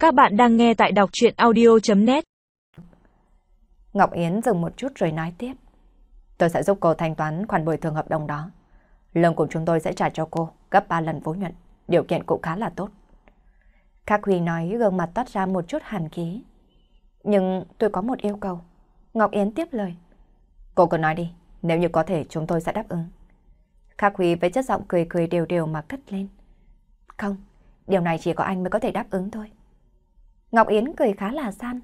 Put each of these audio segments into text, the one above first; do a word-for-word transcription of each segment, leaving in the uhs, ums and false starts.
Các bạn đang nghe tại đọc truyện audio chấm net. Ngọc Yến dừng một chút rồi nói tiếp. Tôi sẽ giúp cô thanh toán khoản bồi thường hợp đồng đó. Lương của chúng tôi sẽ trả cho cô gấp ba lần vốn nhận. Điều kiện cũng khá là tốt. Khắc Huy nói, gương mặt toát ra một chút hàn khí. Nhưng tôi có một yêu cầu. Ngọc Yến tiếp lời. Cô cứ nói đi, nếu như có thể chúng tôi sẽ đáp ứng. Khắc Huy với chất giọng cười cười đều đều mà cất lên. Không, điều này chỉ có anh mới có thể đáp ứng thôi. Ngọc Yến cười khá là gian.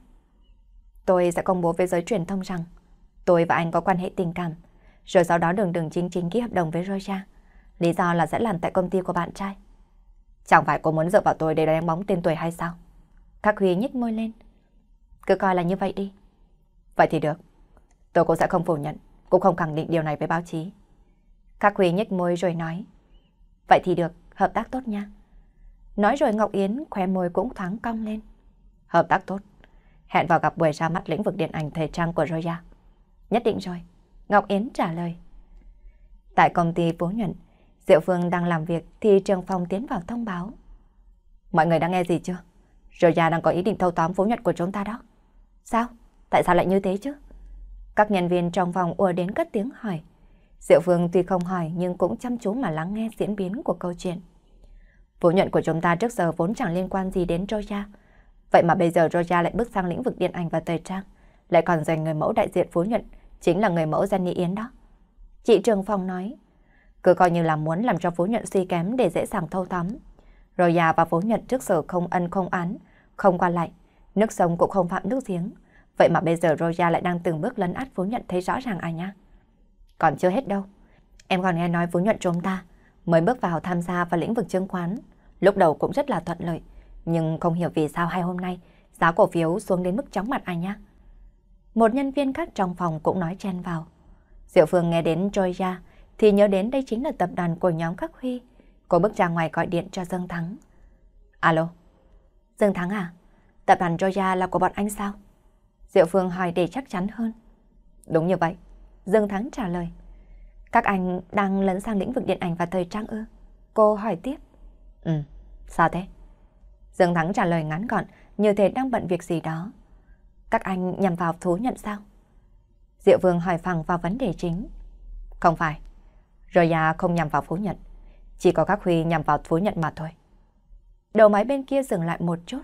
Tôi sẽ công bố với giới truyền thông rằng tôi và anh có quan hệ tình cảm, rồi sau đó đường đường chính chính ký hợp đồng với Roja. Lý do là sẽ làm tại công ty của bạn trai. Chẳng phải cô muốn dựa vào tôi để đánh bóng tên tuổi hay sao? Khắc Huy nhếch môi lên. Cứ coi là như vậy đi. Vậy thì được. Tôi cũng sẽ không phủ nhận, cũng không khẳng định điều này với báo chí. Khắc Huy nhếch môi rồi nói. Vậy thì được, hợp tác tốt nha. Nói rồi Ngọc Yến khóe môi cũng thoáng cong lên. Hợp tác tốt. Hẹn vào gặp buổi ra mắt lĩnh vực điện ảnh thời trang của Roya. Nhất định rồi. Ngọc Yến trả lời. Tại công ty Phú Nhuận, Diệu Phương đang làm việc thì Trường Phong tiến vào thông báo. Mọi người đã nghe gì chưa? Roya đang có ý định thâu tóm Phú Nhuận của chúng ta đó. Sao? Tại sao lại như thế chứ? Các nhân viên trong phòng ùa đến cất tiếng hỏi. Diệu Phương tuy không hỏi nhưng cũng chăm chú mà lắng nghe diễn biến của câu chuyện. Phú Nhuận của chúng ta trước giờ vốn chẳng liên quan gì đến Roya. Vậy mà bây giờ Roya lại bước sang lĩnh vực điện ảnh và thời trang, lại còn giành người mẫu đại diện Phú Nhuận, chính là người mẫu Jenny Yến đó. Chị Trường Phong nói, cứ coi như là muốn làm cho Phú Nhuận suy kém để dễ dàng thâu tóm. Roya và Phú Nhuận trước giờ không ân không án, không qua lại, nước sông cũng không phạm nước giếng. Vậy mà bây giờ Roya lại đang từng bước lấn át Phú Nhuận, thấy rõ ràng à nha. Còn chưa hết đâu. Em còn nghe nói Phú Nhuận chúng ta mới bước vào tham gia vào lĩnh vực chứng khoán, lúc đầu cũng rất là thuận lợi. Nhưng không hiểu vì sao hai hôm nay giá cổ phiếu xuống đến mức chóng mặt à nhá. Một nhân viên khác trong phòng cũng nói chen vào. Diệu Phương nghe đến Roya thì nhớ đến đây chính là tập đoàn của nhóm Khắc Huy. Cô bước ra ngoài gọi điện cho Dương Thắng. Alo. Dương Thắng à? Tập đoàn Roya là của bọn anh sao? Diệu Phương hỏi để chắc chắn hơn. Đúng như vậy. Dương Thắng trả lời. Các anh đang lấn sang lĩnh vực điện ảnh và thời trang ư? Cô hỏi tiếp. Ừ, sao thế? Dương Thắng trả lời ngắn gọn, như thể đang bận việc gì đó. Các anh nhằm vào Phú Nhuận sao? Diệu Vương hỏi phẳng vào vấn đề chính. Không phải. Roya không nhằm vào Phú Nhuận. Chỉ có Khắc Huy nhằm vào Phú Nhuận mà thôi. Đầu máy bên kia dừng lại một chút.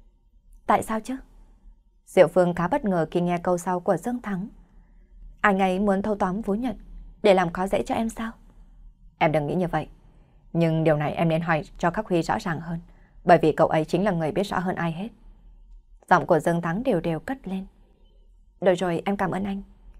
Tại sao chứ? Diệu Vương khá bất ngờ khi nghe câu sau của Dương Thắng. Anh ấy muốn thâu tóm Phú Nhuận để làm khó dễ cho em sao? Em đừng nghĩ như vậy. Nhưng điều này em nên hỏi cho Khắc Huy rõ ràng hơn. Bởi vì cậu ấy chính là người biết rõ hơn ai hết. Giọng của Dương Thắng đều đều cất lên. Được rồi, em cảm ơn anh.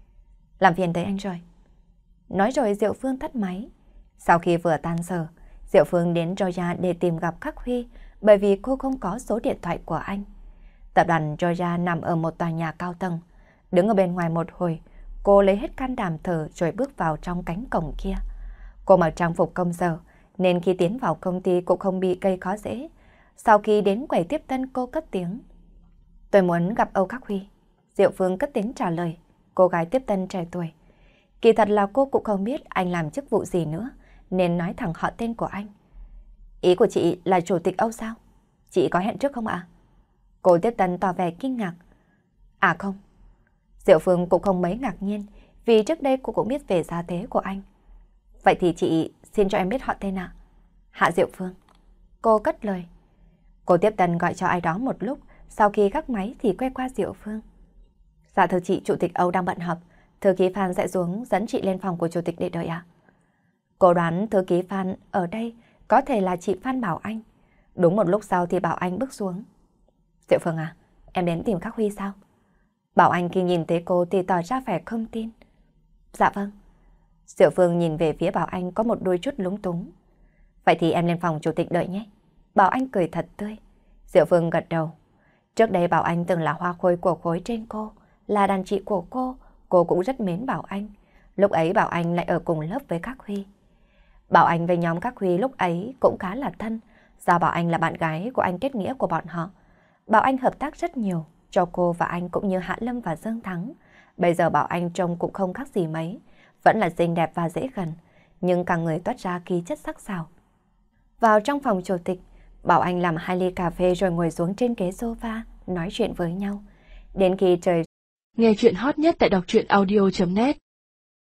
Làm phiền tới anh rồi. Nói rồi Diệu Phương tắt máy. Sau khi vừa tan giờ, Diệu Phương đến Roya để tìm gặp Khắc Huy, bởi vì cô không có số điện thoại của anh. Tập đoàn Roya nằm ở một tòa nhà cao tầng. Đứng ở bên ngoài một hồi, cô lấy hết can đảm thở rồi bước vào trong cánh cổng kia. Cô mặc trang phục công sở, nên khi tiến vào công ty cũng không bị gây khó dễ. Sau khi đến quầy tiếp tân, cô cất tiếng. Tôi muốn gặp Âu Khắc Huy. Diệu Phương cất tiếng trả lời. Cô gái tiếp tân trẻ tuổi. Kỳ thật là cô cũng không biết anh làm chức vụ gì nữa, nên nói thẳng họ tên của anh. Ý của chị là chủ tịch Âu sao? Chị có hẹn trước không ạ? Cô tiếp tân tỏ vẻ kinh ngạc. À không. Diệu Phương cũng không mấy ngạc nhiên, vì trước đây cô cũng biết về gia thế của anh. Vậy thì chị xin cho em biết họ tên ạ. Hạ Diệu Phương. Cô cất lời. Cô tiếp tân gọi cho ai đó một lúc, sau khi gác máy thì quay qua Diệu Phương. Dạ thưa chị, chủ tịch Âu đang bận họp, thư ký Phan sẽ xuống dẫn chị lên phòng của chủ tịch để đợi ạ. Cô đoán thư ký Phan ở đây có thể là chị Phan Bảo Anh. Đúng một lúc sau thì Bảo Anh bước xuống. Diệu Phương à, em đến tìm Khắc Huy sao? Bảo Anh khi nhìn thấy cô thì tỏ ra vẻ không tin. Dạ vâng. Diệu Phương nhìn về phía Bảo Anh có một đôi chút lúng túng. Vậy thì em lên phòng chủ tịch đợi nhé. Bảo Anh cười thật tươi. Diệu Phương gật đầu. Trước đây Bảo Anh từng là hoa khôi của khối trên cô, là đàn chị của cô, cô cũng rất mến Bảo Anh. Lúc ấy Bảo Anh lại ở cùng lớp với Khắc Huy. Bảo Anh với nhóm Khắc Huy lúc ấy cũng khá là thân, do Bảo Anh là bạn gái của anh kết nghĩa của bọn họ. Bảo Anh hợp tác rất nhiều, cho cô và anh cũng như Hạ Lâm và Dương Thắng. Bây giờ Bảo Anh trông cũng không khác gì mấy, vẫn là xinh đẹp và dễ gần, nhưng cả người toát ra khí chất sắc sảo. Vào trong phòng chủ tịch, bảo anh làm hai ly cà phê rồi ngồi xuống trên ghế sofa, nói chuyện với nhau. Đến khi trời... Nghe chuyện hot nhất tại đọc truyện audio chấm net